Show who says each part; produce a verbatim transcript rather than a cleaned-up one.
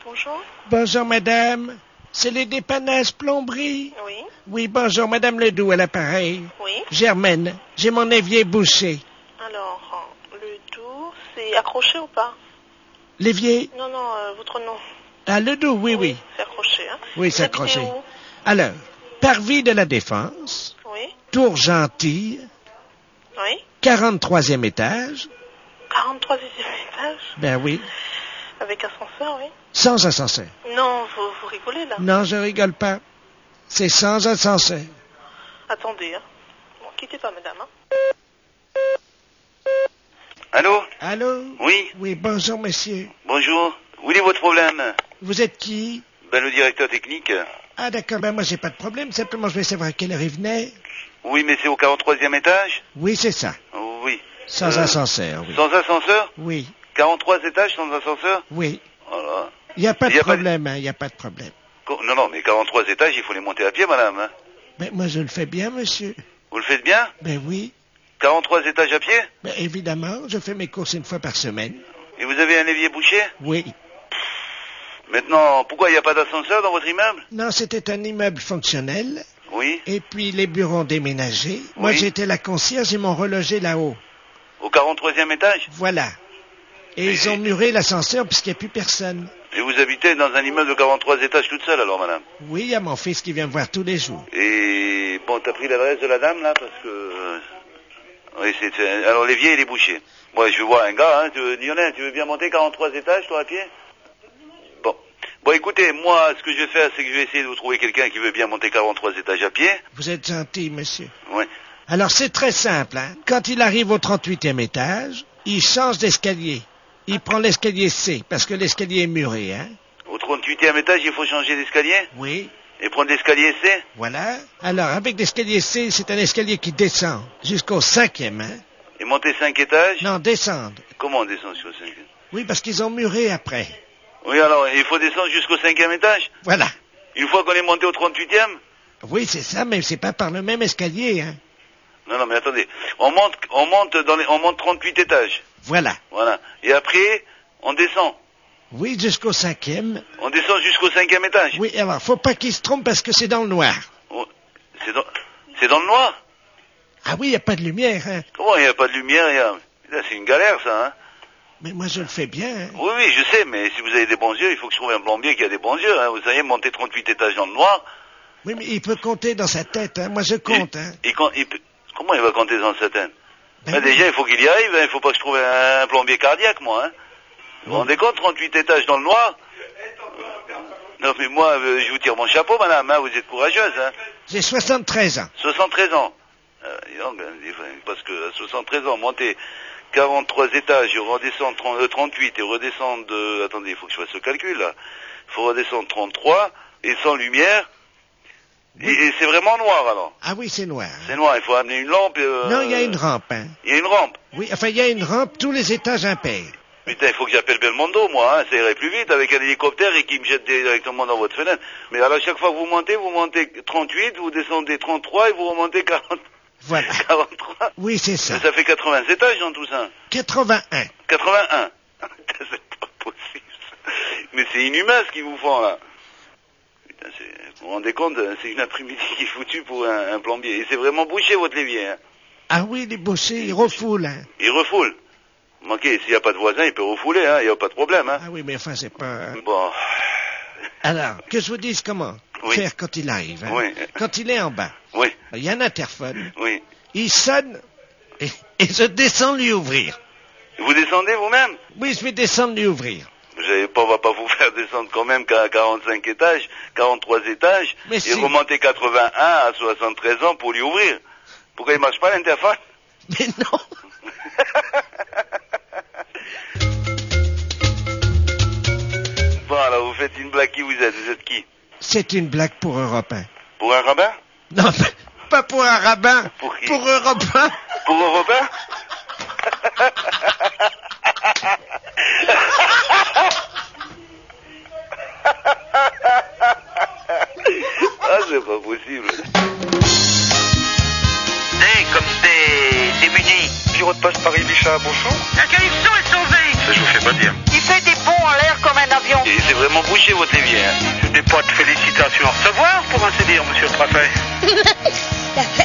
Speaker 1: Bonjour.
Speaker 2: Bonjour, madame. C'est les dépannages plomberie?
Speaker 1: Oui.
Speaker 2: Oui, bonjour, madame Ledoux à l'appareil.
Speaker 1: Oui.
Speaker 2: Germaine, j'ai mon évier bouché.
Speaker 1: Alors, le tout, c'est accroché ou pas?
Speaker 2: L'évier?
Speaker 1: Non, non, euh, votre nom.
Speaker 2: Ah, Ledoux, oui, oui.
Speaker 1: C'est accroché, hein?
Speaker 2: Oui, c'est
Speaker 1: Vous habitez
Speaker 2: accroché.
Speaker 1: où?
Speaker 2: Alors, Parvis de la Défense,
Speaker 1: Oui.
Speaker 2: Tour Gentille,
Speaker 1: Oui.
Speaker 2: quarante-troisième étage.
Speaker 1: quarante-troisième étage?
Speaker 2: Ben oui,
Speaker 1: Avec ascenseur, oui.
Speaker 2: sans ascenseur.
Speaker 1: Non, vous, vous rigolez, là.
Speaker 2: Non, je rigole pas. C'est sans ascenseur.
Speaker 1: Attendez, hein. Bon, quittez pas, madame, hein.
Speaker 3: Allô?
Speaker 2: Allô?
Speaker 3: Oui,
Speaker 2: Oui, bonjour, monsieur.
Speaker 3: bonjour. Où est votre problème?
Speaker 2: Vous êtes qui?
Speaker 3: Ben, le directeur technique.
Speaker 2: Ah, d'accord, ben moi, j'ai pas de problème. Simplement, je vais savoir à quelle heure il venait.
Speaker 3: Oui, mais c'est au quarante-troisième étage?
Speaker 2: Oui, c'est ça.
Speaker 3: Oui.
Speaker 2: Sans
Speaker 3: Euh,
Speaker 2: ascenseur, oui.
Speaker 3: Sans ascenseur?
Speaker 2: Oui,
Speaker 3: quarante-trois étages sans ascenseur?
Speaker 2: oui.
Speaker 3: Voilà.
Speaker 2: Il n'y a pas
Speaker 3: Il
Speaker 2: de
Speaker 3: y a pas de-
Speaker 2: problème, hein, il n'y a pas de problème.
Speaker 3: Co- Non, non, mais quarante-trois étages, il faut les monter à pied, madame. Hein.
Speaker 2: Mais moi, je le fais bien, monsieur.
Speaker 3: Vous le faites bien?
Speaker 2: Ben oui.
Speaker 3: quarante-trois étages à pied?
Speaker 2: Ben évidemment, je fais mes courses une fois par semaine.
Speaker 3: Et vous avez un évier bouché?
Speaker 2: Oui.
Speaker 3: Maintenant, pourquoi il n'y a pas d'ascenseur dans votre immeuble?
Speaker 2: Non, c'était un immeuble fonctionnel.
Speaker 3: Oui.
Speaker 2: Et puis, les bureaux ont déménagé. Moi,
Speaker 3: Oui.
Speaker 2: j'étais la concierge, ils m'ont relogé là-haut.
Speaker 3: Au quarante-troisième étage?
Speaker 2: Voilà. Et
Speaker 3: Mais-
Speaker 2: ils ont muré l'ascenseur puisqu'il n'y a plus personne.
Speaker 3: Et vous habitez dans un immeuble de quarante-trois étages toute seule, alors, madame?
Speaker 2: Oui, il y a mon fils qui vient me voir tous les jours.
Speaker 3: Et bon, t'as pris l'adresse de la dame, là, parce que... euh, Oui, c'est... c'est- Alors, l'évier, il est bouché. Moi, je veux voir un gars, hein, tu veux... Lionel, tu veux bien monter quarante-trois étages, toi, à pied? Bon. Bon, écoutez, moi, ce que je vais faire, c'est que je vais essayer de vous trouver quelqu'un qui veut bien monter quarante-trois étages à pied.
Speaker 2: Vous êtes gentil, monsieur.
Speaker 3: Ouais.
Speaker 2: Alors, c'est très simple, hein. Quand il arrive au trente-huitième étage, il change d'escalier. Il prend l'escalier C, parce que l'escalier est muré, hein.
Speaker 3: Au trente-huitième étage, il faut changer d'escalier?
Speaker 2: Oui.
Speaker 3: Et prendre l'escalier C?
Speaker 2: Voilà. Alors, avec l'escalier C, c'est un escalier qui descend jusqu'au cinquième, hein.
Speaker 3: Et monter cinq étages?
Speaker 2: Non, descendre.
Speaker 3: Comment on descend jusqu'au cinquième?
Speaker 2: Oui, parce qu'ils ont muré après.
Speaker 3: Oui, alors, il faut descendre jusqu'au cinquième étage?
Speaker 2: Voilà.
Speaker 3: Une fois qu'on est monté au trente-huitième?
Speaker 2: Oui, c'est ça, mais c'est pas par le même escalier, hein.
Speaker 3: Non, non, mais attendez. On monte, on monte dans les, on monte trente-huit étages.
Speaker 2: Voilà.
Speaker 3: Voilà. Et après, on descend.
Speaker 2: Oui, jusqu'au cinquième.
Speaker 3: On descend jusqu'au cinquième étage.
Speaker 2: Oui, alors, faut pas qu'il se trompe parce que c'est dans le noir.
Speaker 3: Oh, c'est dans, c'est dans le noir?
Speaker 2: Ah oui, il n'y a pas de lumière, hein.
Speaker 3: Comment il n'y a pas de lumière? il y a- Là, c'est une galère, ça, hein?
Speaker 2: Mais moi, je le fais bien, hein.
Speaker 3: Oui, oui, je sais, mais si vous avez des bons yeux, il faut que je trouve un plombier qui a des bons yeux, hein. Vous savez, monter trente-huit étages dans le noir.
Speaker 2: Oui, mais il peut compter dans sa tête, hein. Moi, je compte, hein.
Speaker 3: Et, quand, il peut- comment il va compter dans sa tête?
Speaker 2: Ben
Speaker 3: Ben,
Speaker 2: oui.
Speaker 3: déjà, il faut qu'il y arrive, hein. Il faut pas que je trouve un, un plombier cardiaque, moi, hein. Vous vous rendez compte, trente-huit étages dans le noir? Non, mais moi, euh, je vous tire mon chapeau, madame, hein. Vous êtes courageuse, hein.
Speaker 2: J'ai soixante-treize ans.
Speaker 3: soixante-treize ans. Euh, dis donc, hein, parce que à soixante-treize ans, monter quarante-trois étages, et redescendre trente, euh, trente-huit et redescendre de... Attendez, il faut que je fasse ce calcul, là. Il faut redescendre trente-trois et sans lumière. Et, et c'est vraiment noir, alors.
Speaker 2: Ah oui, c'est noir.
Speaker 3: C'est noir, il faut amener une lampe. euh,
Speaker 2: Non, il y a une rampe, hein.
Speaker 3: Il y a une rampe.
Speaker 2: Oui, enfin, il y a une rampe, tous les étages impairs.
Speaker 3: Putain, il faut que j'appelle Belmondo, moi, hein. Ça irait plus vite avec un hélicoptère et qu'il me jette directement dans votre fenêtre. Mais alors, chaque fois que vous montez, vous montez trente-huit, vous descendez trente-trois et vous remontez quarante...
Speaker 2: Voilà.
Speaker 3: quarante-trois.
Speaker 2: Oui, c'est ça.
Speaker 3: Ça fait quatre-vingts étages dans tout ça.
Speaker 2: quatre-vingt-un.
Speaker 3: quatre-vingt-un. C'est pas possible. ça. Mais c'est inhumain ce qu'ils vous font là. Putain, c'est... vous vous rendez compte, hein, c'est une après-midi qui est foutue pour un, un plombier. Et c'est vraiment bouché votre l'évier. Hein.
Speaker 2: Ah oui, les bouchers, ils refoulent, hein.
Speaker 3: Il refoule. Manquez, s'il n'y a pas de voisin, il peut refouler, hein. Il n'y a pas de problème. Hein.
Speaker 2: Ah oui, mais enfin, c'est pas... hein.
Speaker 3: Bon.
Speaker 2: Alors, que je vous dise comment
Speaker 3: Oui.
Speaker 2: faire quand il arrive, hein.
Speaker 3: Oui.
Speaker 2: Quand il est en bas,
Speaker 3: Oui,
Speaker 2: il y a un interphone,
Speaker 3: oui.
Speaker 2: il sonne et, et je descends lui ouvrir.
Speaker 3: Vous descendez vous-même?
Speaker 2: Oui, je vais descendre lui ouvrir.
Speaker 3: Vous savez pas, on va pas vous faire descendre quand même qu'à quarante-cinq étages, quarante-trois étages,
Speaker 2: Mais
Speaker 3: et
Speaker 2: si.
Speaker 3: remonter quatre-vingt-un à soixante-treize ans pour lui ouvrir. Pourquoi il marche pas l'interphone?
Speaker 2: Mais non.
Speaker 3: Bon, alors vous faites une blague, qui vous êtes? Vous êtes qui?
Speaker 2: C'est une blague pour Europe un.
Speaker 3: Pour un rabbin?
Speaker 2: Non, pas pour un rabbin.
Speaker 3: Pour qui?
Speaker 2: Pour Europe un.
Speaker 3: Pour un rabbin? Ah, c'est pas possible.
Speaker 4: Hey, comme t'es démuni.
Speaker 5: Bureau de poste Paris-Bichat, bonjour.
Speaker 4: La connexion est sauvée.
Speaker 5: Ça, je vous fais pas dire.
Speaker 4: Il fait des bonds en l'air comme un avion.
Speaker 3: Et c'est vraiment vraiment bouché votre évier. Hein.
Speaker 5: Ce n'est pas de félicitations à recevoir, pour ainsi dire, monsieur le préfet.